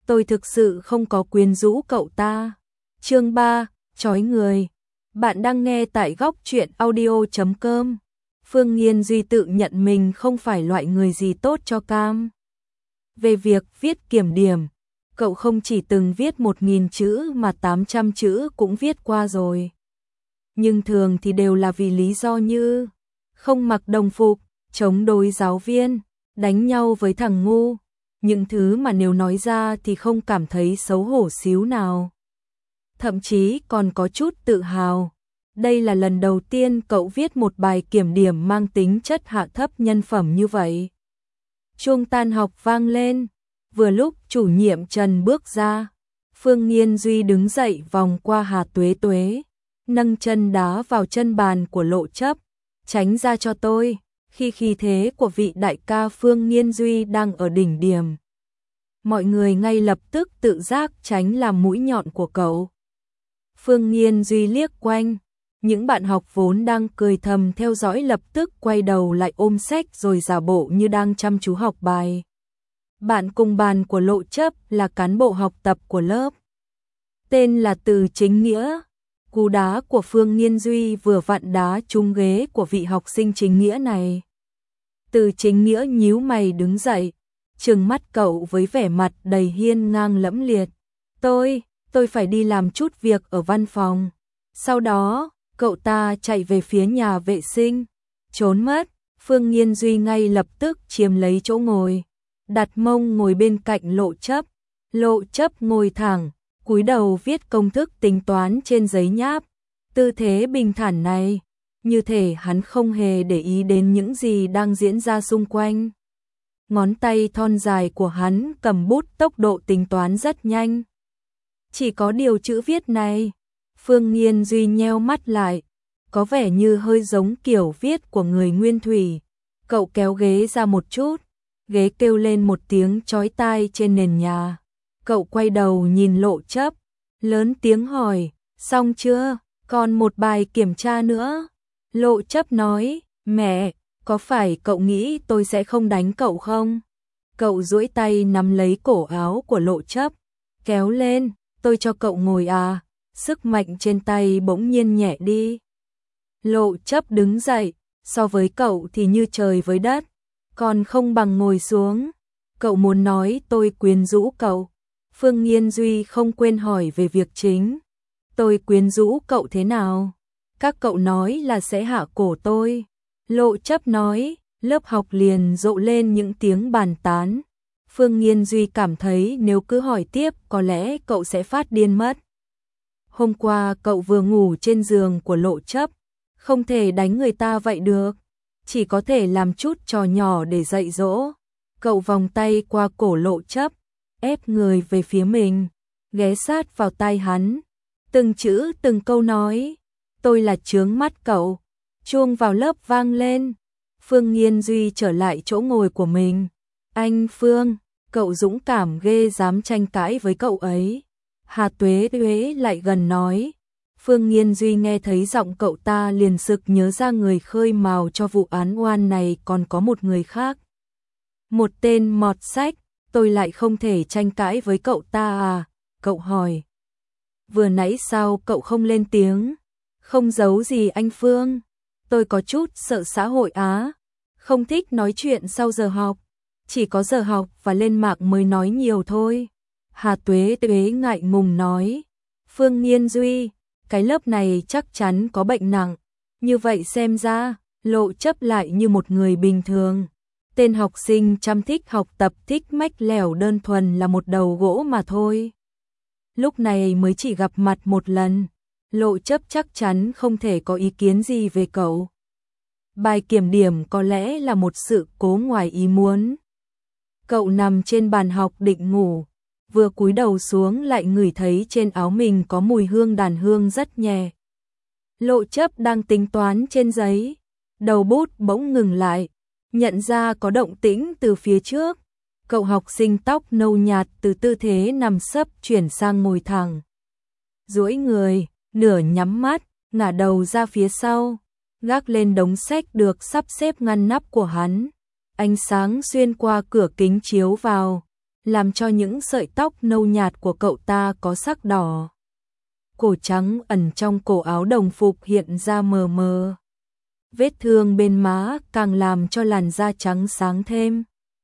tôi thực sự không có quyến rũ cậu ta. Chương 3, chói người. Bạn đang nghe tại góc truyện audio.com. Phương Nghiên Duy tự nhận mình không phải loại người gì tốt cho cam. Về việc viết kiểm điểm, cậu không chỉ từng viết 1000 chữ mà 800 chữ cũng viết qua rồi. Nhưng thường thì đều là vì lý do như không mặc đồng phục, chống đối giáo viên, đánh nhau với thằng ngu. Những thứ mà nếu nói ra thì không cảm thấy xấu hổ xíu nào. Thậm chí còn có chút tự hào. Đây là lần đầu tiên cậu viết một bài kiểm điểm mang tính chất hạ thấp nhân phẩm như vậy. Chuông tan học vang lên. Vừa lúc chủ nhiệm Trần bước ra, Phương Nghiên Duy đứng dậy vòng qua Hà Tuế Tuế, nâng chân đá vào chân bàn của Lộ Chấp. Tránh ra cho tôi, khi khí thế của vị đại ca Phương Nghiên Duy đang ở đỉnh điểm. Mọi người ngay lập tức tự giác tránh làm mũi nhọn của cậu. Phương Nghiên Duy liếc quanh, những bạn học vốn đang cười thầm theo dõi lập tức quay đầu lại ôm sách rồi giả bộ như đang chăm chú học bài. Bạn cùng bàn của Lộ Chấp là cán bộ học tập của lớp. Tên là Từ Chính Nghĩa. Cú đá của Phương Nghiên Duy vừa vặn đá trúng ghế của vị học sinh chính nghĩa này. Từ Chính Nghĩa nhíu mày đứng dậy, trừng mắt cậu với vẻ mặt đầy hiên ngang lẫm liệt. Tôi phải đi làm chút việc ở văn phòng. Sau đó, cậu ta chạy về phía nhà vệ sinh, trốn mất. Phương Nghiên Duy ngay lập tức chiếm lấy chỗ ngồi, đặt mông ngồi bên cạnh Lộ Chấp. Lộ Chấp ngồi thẳng, cúi đầu viết công thức tính toán trên giấy nháp. Tư thế bình thản này, như thể hắn không hề để ý đến những gì đang diễn ra xung quanh. Ngón tay thon dài của hắn cầm bút, tốc độ tính toán rất nhanh. Chỉ có điều chữ viết này, Phương Nghiên Duy nheo mắt lại, có vẻ như hơi giống kiểu viết của người nguyên thủy. Cậu kéo ghế ra một chút, ghế kêu lên một tiếng chói tai trên nền nhà. Cậu quay đầu nhìn Lộ Chấp, lớn tiếng hỏi, xong chưa, còn một bài kiểm tra nữa. Lộ Chấp nói, mẹ, có phải cậu nghĩ tôi sẽ không đánh cậu không? Cậu duỗi tay nắm lấy cổ áo của Lộ Chấp, kéo lên, tôi cho cậu ngồi à? Sức mạnh trên tay bỗng nhiên nhẹ đi. Lộ Chấp đứng dậy, so với cậu thì như trời với đất, còn không bằng ngồi xuống. Cậu muốn nói tôi quyến rũ cậu. Phương Nghiên Duy không quên hỏi về việc chính. Tôi quyến rũ cậu thế nào? Các cậu nói là sẽ hạ cổ tôi. Lộ Chấp nói, lớp học liền rộ lên những tiếng bàn tán. Phương Nghiên Duy cảm thấy nếu cứ hỏi tiếp có lẽ cậu sẽ phát điên mất. Hôm qua cậu vừa ngủ trên giường của Lộ Chấp, không thể đánh người ta vậy được, chỉ có thể làm chút trò nhỏ để dạy dỗ. Cậu vòng tay qua cổ Lộ Chấp, ép người về phía mình, ghé sát vào tai hắn, từng chữ từng câu nói, tôi là chướng mắt cậu. Chuông vào lớp vang lên, Phương Nghiên Duy trở lại chỗ ngồi của mình. Anh Phương, cậu dũng cảm ghê, dám tranh cãi với cậu ấy. Hà Tuế Tuế lại gần nói. Phương Nghiên Duy nghe thấy giọng cậu ta liền sực nhớ ra người khơi mào cho vụ án oan này còn có một người khác. Một tên mọt sách. Tôi lại không thể tranh cãi với cậu ta à? Cậu hỏi. Vừa nãy sao cậu không lên tiếng? Không giấu gì anh Phương. Tôi có chút sợ xã hội á. Không thích nói chuyện sau giờ học. Chỉ có giờ học và lên mạng mới nói nhiều thôi. Hà Tuế Tuế ngại ngùng nói. Phương Nghiên Duy, cái lớp này chắc chắn có bệnh nặng. Như vậy xem ra, Lộ Chấp lại như một người bình thường. Tên học sinh chăm thích học tập, thích mách lẻo, đơn thuần là một đầu gỗ mà thôi. Lúc này mới chỉ gặp mặt một lần, Lộ Chấp chắc chắn không thể có ý kiến gì về cậu. Bài kiểm điểm có lẽ là một sự cố ngoài ý muốn. Cậu nằm trên bàn học định ngủ, vừa cúi đầu xuống lại ngửi thấy trên áo mình có mùi hương đàn hương rất nhẹ. Lộ Chấp đang tính toán trên giấy, đầu bút bỗng ngừng lại, nhận ra có động tĩnh từ phía trước. Cậu học sinh tóc nâu nhạt từ tư thế nằm sấp chuyển sang ngồi thẳng. Duỗi người, nửa nhắm mắt, ngả đầu ra phía sau, gác lên đống sách được sắp xếp ngăn nắp của hắn. Ánh sáng xuyên qua cửa kính chiếu vào, làm cho những sợi tóc nâu nhạt của cậu ta có sắc đỏ. Cổ trắng ẩn trong cổ áo đồng phục hiện ra mờ mờ. Vết thương bên má càng làm cho làn da trắng sáng thêm.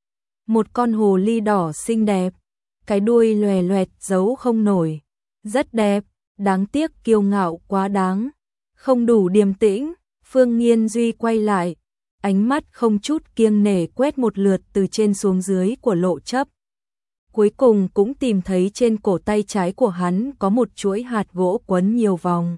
Một con hồ ly đỏ xinh đẹp, cái đuôi lòe loẹt giấu không nổi. Rất đẹp, đáng tiếc kiêu ngạo quá đáng. Không đủ điềm tĩnh, Phương Nghiên Duy quay lại, ánh mắt không chút kiêng nể quét một lượt từ trên xuống dưới của Lộ Chấp. Cuối cùng cũng tìm thấy trên cổ tay trái của hắn có một chuỗi hạt gỗ quấn nhiều vòng.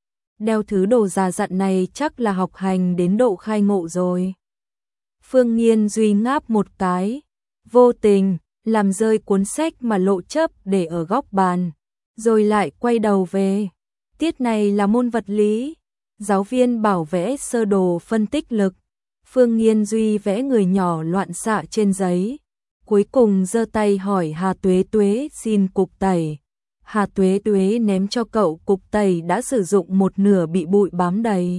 Đeo thứ đồ già dặn này chắc là học hành đến độ khai ngộ rồi. Phương Nghiên Duy ngáp một cái, vô tình làm rơi cuốn sách mà Lộ Chấp để ở góc bàn, rồi lại quay đầu về. Tiết này là môn vật lý, giáo viên bảo vẽ sơ đồ phân tích lực. Phương Nghiên Duy vẽ người nhỏ loạn xạ trên giấy, cuối cùng giơ tay hỏi Hà Tuế Tuế xin cục tẩy. Hà Tuế Tuế ném cho cậu cục tẩy đã sử dụng một nửa bị bụi bám đầy.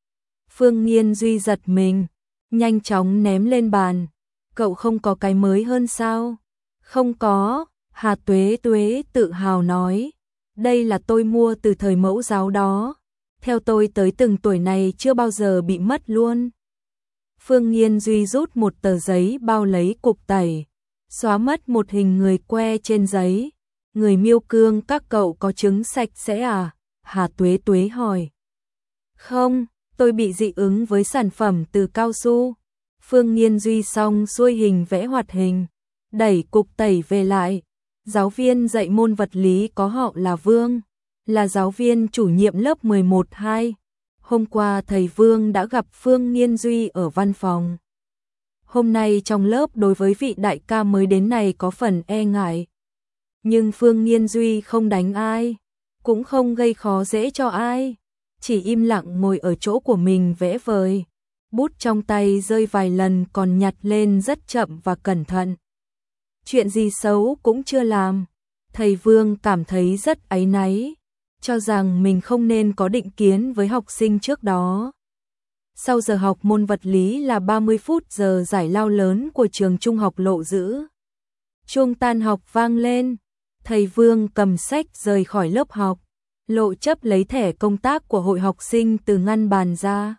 Phương Nghiên Duy giật mình, nhanh chóng ném lên bàn. Cậu không có cái mới hơn sao? Không có, Hà Tuế Tuế tự hào nói. Đây là tôi mua từ thời mẫu giáo đó. Theo tôi tới từng tuổi này chưa bao giờ bị mất luôn. Phương Nghiên Duy rút một tờ giấy bao lấy cục tẩy, xóa mất một hình người que trên giấy. Người Miêu Cương các cậu có trứng sạch sẽ à? Hà Tuế Tuế hỏi. Không, tôi bị dị ứng với sản phẩm từ cao su. Phương Nghiên Duy xong xuôi hình vẽ hoạt hình, đẩy cục tẩy về lại. Giáo viên dạy môn vật lý có họ là Vương, là giáo viên chủ nhiệm lớp 11-2. Hôm qua thầy Vương đã gặp Phương Nghiên Duy ở văn phòng. Hôm nay trong lớp đối với vị đại ca mới đến này có phần e ngại. Nhưng Phương Nghiên Duy không đánh ai, cũng không gây khó dễ cho ai, chỉ im lặng ngồi ở chỗ của mình vẽ vời. Bút trong tay rơi vài lần còn nhặt lên rất chậm và cẩn thận. Chuyện gì xấu cũng chưa làm. Thầy Vương cảm thấy rất áy náy, cho rằng mình không nên có định kiến với học sinh trước đó. Sau giờ học môn vật lý là 30 phút giờ giải lao lớn của trường trung học Lộ Dữ. Chuông tan học vang lên, thầy Vương cầm sách rời khỏi lớp học. Lộ Chấp lấy thẻ công tác của hội học sinh từ ngăn bàn ra,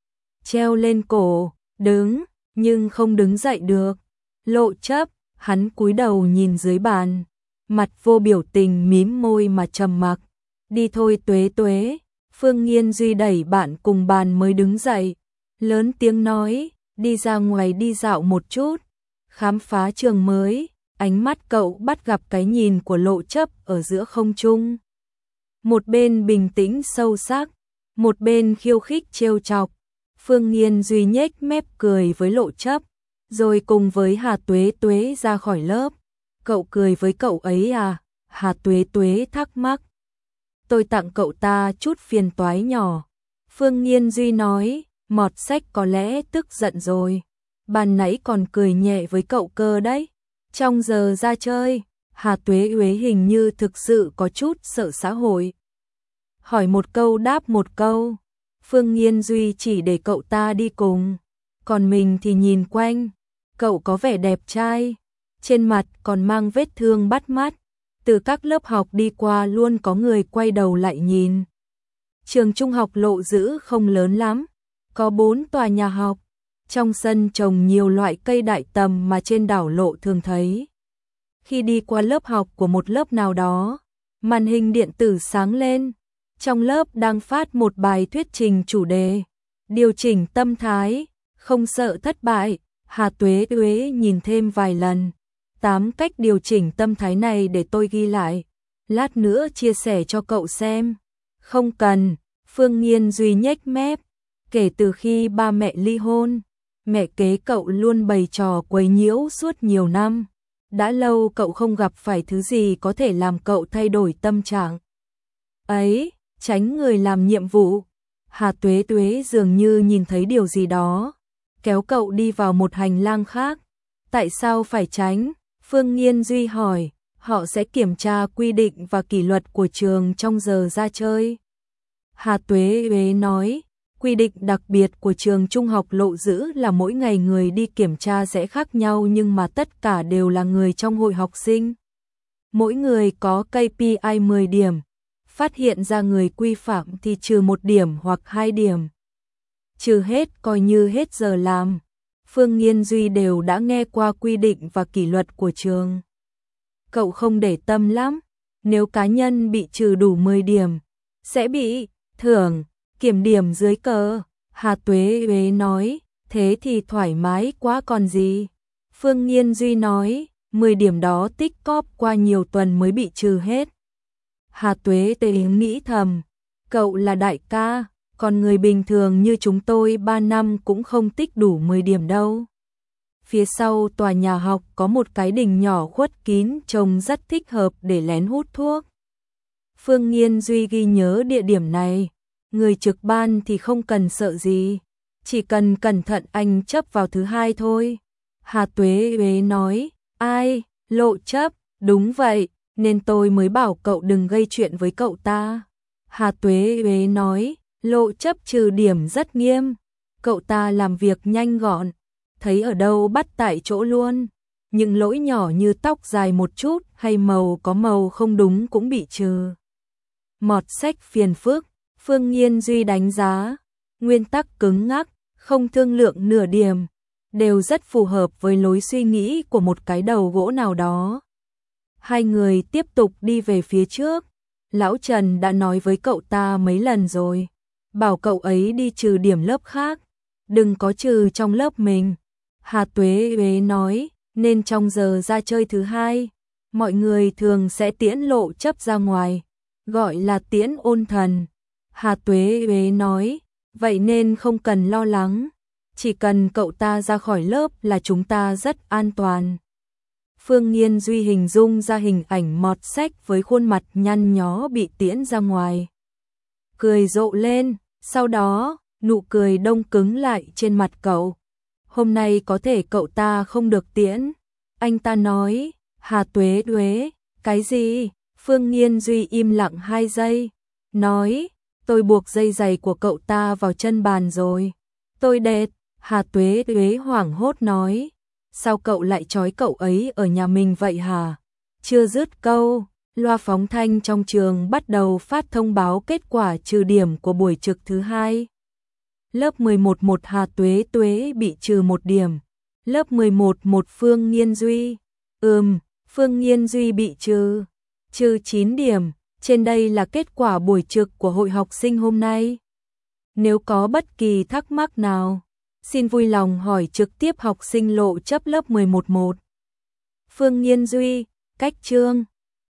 treo lên cổ, đứng, nhưng không đứng dậy được. Lộ Chấp, hắn cúi đầu nhìn dưới bàn, mặt vô biểu tình mím môi mà trầm mặc. Đi thôi Tuế Tuế. Phương Nghiên Duy đẩy bạn cùng bàn mới đứng dậy, lớn tiếng nói, đi ra ngoài đi dạo một chút, khám phá trường mới. Ánh mắt cậu bắt gặp cái nhìn của Lộ Chấp ở giữa không trung. Một bên bình tĩnh sâu sắc, một bên khiêu khích trêu chọc. Phương Nghiên Duy nhếch mép cười với Lộ Chấp, rồi cùng với Hà Tuế Tuế ra khỏi lớp. Cậu cười với cậu ấy à? Hà Tuế Tuế thắc mắc. Tôi tặng cậu ta chút phiền toái nhỏ. Phương Nghiên Duy nói, mọt sách có lẽ tức giận rồi. Ban nãy còn cười nhẹ với cậu cơ đấy. Trong giờ ra chơi, Hà Tuế Tuế hình như thực sự có chút sợ xã hội. Hỏi một câu đáp một câu. Phương Nghiên Duy chỉ để cậu ta đi cùng, còn mình thì nhìn quanh. Cậu có vẻ đẹp trai, trên mặt còn mang vết thương bắt mắt. Từ các lớp học đi qua luôn có người quay đầu lại nhìn. Trường trung học Lộ Dữ không lớn lắm, có 4 tòa nhà học. Trong sân trồng nhiều loại cây đại tầm mà trên đảo Lộ thường thấy. Khi đi qua lớp học của một lớp nào đó, màn hình điện tử sáng lên. Trong lớp đang phát một bài thuyết trình chủ đề điều chỉnh tâm thái, không sợ thất bại. Hà Tuế Tuế nhìn thêm vài lần. 8 cách điều chỉnh tâm thái này để tôi ghi lại, lát nữa chia sẻ cho cậu xem. Không cần. Phương Nghiên Duy nhếch mép. Kể từ khi ba mẹ ly hôn, mẹ kế cậu luôn bày trò quấy nhiễu suốt nhiều năm. Đã lâu cậu không gặp phải thứ gì có thể làm cậu thay đổi tâm trạng ấy. Tránh người làm nhiệm vụ. Hà Tuế Tuế dường như nhìn thấy điều gì đó, kéo cậu đi vào một hành lang khác. Tại sao phải tránh? Phương Nghiên Duy hỏi. Họ sẽ kiểm tra quy định và kỷ luật của trường trong giờ ra chơi. Hà Tuế Tuế nói. Quy định đặc biệt của trường trung học Lộ Dữ là mỗi ngày người đi kiểm tra sẽ khác nhau nhưng mà tất cả đều là người trong hội học sinh. Mỗi người có KPI 10 điểm, phát hiện ra người quy phạm thì trừ 1 điểm hoặc 2 điểm. Trừ hết coi như hết giờ làm. Phương Nghiên Duy đều đã nghe qua quy định và kỷ luật của trường. Cậu không để tâm lắm, nếu cá nhân bị trừ đủ 10 điểm, sẽ bị thưởng, kiểm điểm dưới cờ. Hà Tuế Uế nói, thế thì thoải mái quá còn gì. Phương Nghiên Duy nói, 10 điểm đó tích cóp qua nhiều tuần mới bị trừ hết. Hà Tuế Tê nghĩ thầm, cậu là đại ca, còn người bình thường như chúng tôi 3 năm cũng không tích đủ 10 điểm đâu. Phía sau tòa nhà học có một cái đình nhỏ khuất kín trông rất thích hợp để lén hút thuốc. Phương Nghiên Duy ghi nhớ địa điểm này, người trực ban thì không cần sợ gì, chỉ cần cẩn thận anh chấp vào thứ 2 thôi. Hà Tuế Uế nói, ai, Lộ chấp, đúng vậy, nên tôi mới bảo cậu đừng gây chuyện với cậu ta. Hà Tuế Uế nói, Lộ chấp trừ điểm rất nghiêm, cậu ta làm việc nhanh gọn, thấy ở đâu bắt tại chỗ luôn. Những lỗi nhỏ như tóc dài một chút hay màu có màu không đúng cũng bị trừ. Mọt sách phiền phức, Phương Nghiên Duy đánh giá, nguyên tắc cứng ngắc, không thương lượng nửa điểm, đều rất phù hợp với lối suy nghĩ của một cái đầu gỗ nào đó. Hai người tiếp tục đi về phía trước, Lão Trần đã nói với cậu ta mấy lần rồi, bảo cậu ấy đi trừ điểm lớp khác, đừng có trừ trong lớp mình. Hà Tuế Uế nói, nên trong giờ ra chơi thứ 2, mọi người thường sẽ tiễn Lộ chấp ra ngoài, gọi là tiễn ôn thần. Hà Tuế Uế nói, vậy nên không cần lo lắng, chỉ cần cậu ta ra khỏi lớp là chúng ta rất an toàn. Phương Nghiên Duy hình dung ra hình ảnh mọt sách với khuôn mặt nhăn nhó bị tiễn ra ngoài. Cười rộ lên, sau đó, nụ cười đông cứng lại trên mặt cậu. Hôm nay có thể cậu ta không được tiễn. Anh ta nói, Hà Tuế Uế, cái gì? Phương Nghiên Duy im lặng 2 giây, nói, tôi buộc dây giày của cậu ta vào chân bàn rồi. Tôi đệt, Hà Tuế Uế hoảng hốt nói, sao cậu lại trói cậu ấy ở nhà mình vậy hả? Chưa dứt câu, loa phóng thanh trong trường bắt đầu phát thông báo kết quả trừ điểm của buổi trực thứ 2. Lớp 11 1 Hà Tuế Tuế bị trừ 1 điểm. Lớp 11 1 Phương Nghiên Duy. Phương Nghiên Duy bị trừ 9 điểm. Trên đây là kết quả buổi trực của hội học sinh hôm nay. Nếu có bất kỳ thắc mắc nào, xin vui lòng hỏi trực tiếp học sinh Lộ chấp lớp 11 1. Phương Nghiên Duy, cách chương